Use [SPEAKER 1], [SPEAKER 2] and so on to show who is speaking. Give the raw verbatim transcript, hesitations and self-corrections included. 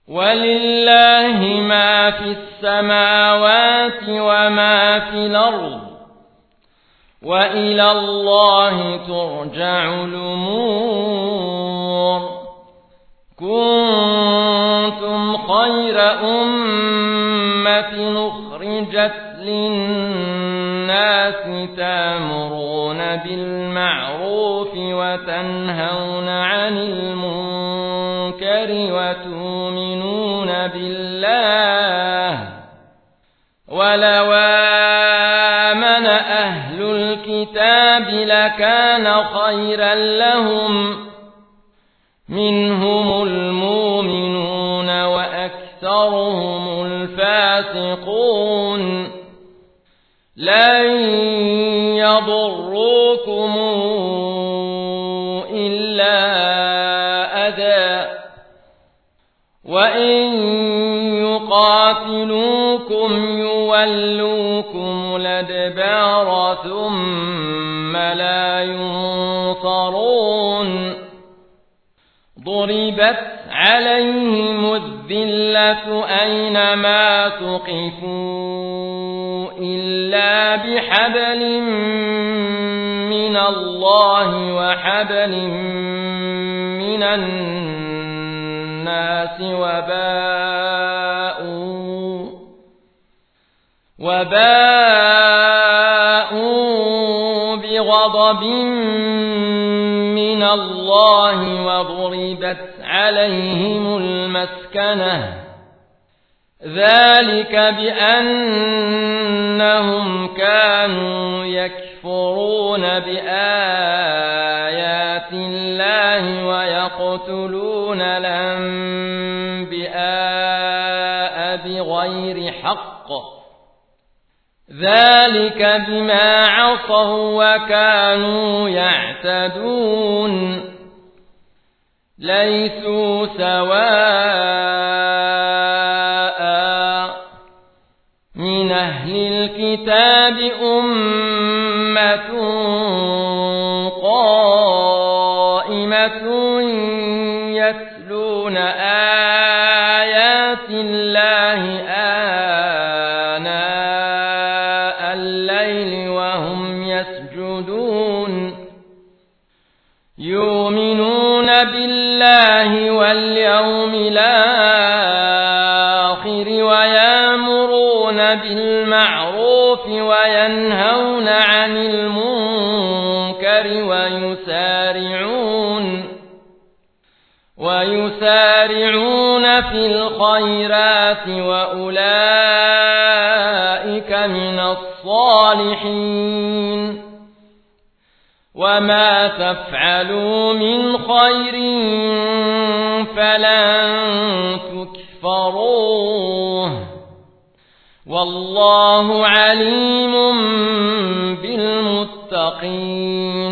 [SPEAKER 1] ولله ما في السماوات وما في الأرض وإلى الله ترجع الأمور كنتم خير أمة أخرجت للناس تأمرون بالمعروف وتنهون عن المنكر وتؤمنون بالله ولو آمن أهل الكتاب لكان خيرا لهم منهم المؤمنون وأكثرهم الفاسقون لن يضروكم إلا أذى وإن يقاتلوكم يولوكم الأدبار ثم لا ينصرون ضربت عليهم الذلة أينما ثقفوا إلا بحبل من الله وحبل من الناس وباءوا وباءوا بغضب من الله وضربت عليهم المسكنة ذلك بأنهم كانوا يكفرون بآيات الله ويقتلون الأنبياء بغير حق ذلك بما عصوا وكانوا يعتدون ليسوا سواء من أهل الكتاب أمة قائمة يتلون آيات الله آناء الليل وهم يسجدون يؤمنون بالله واليوم الآخر ويأمرون بالمعروف وينهون عن المنكر ويسارعون ويسارعون في الخيرات وأولئك من الصالحين وما تفعلوا من خير فلن تكفروه والله عليم بالمتقين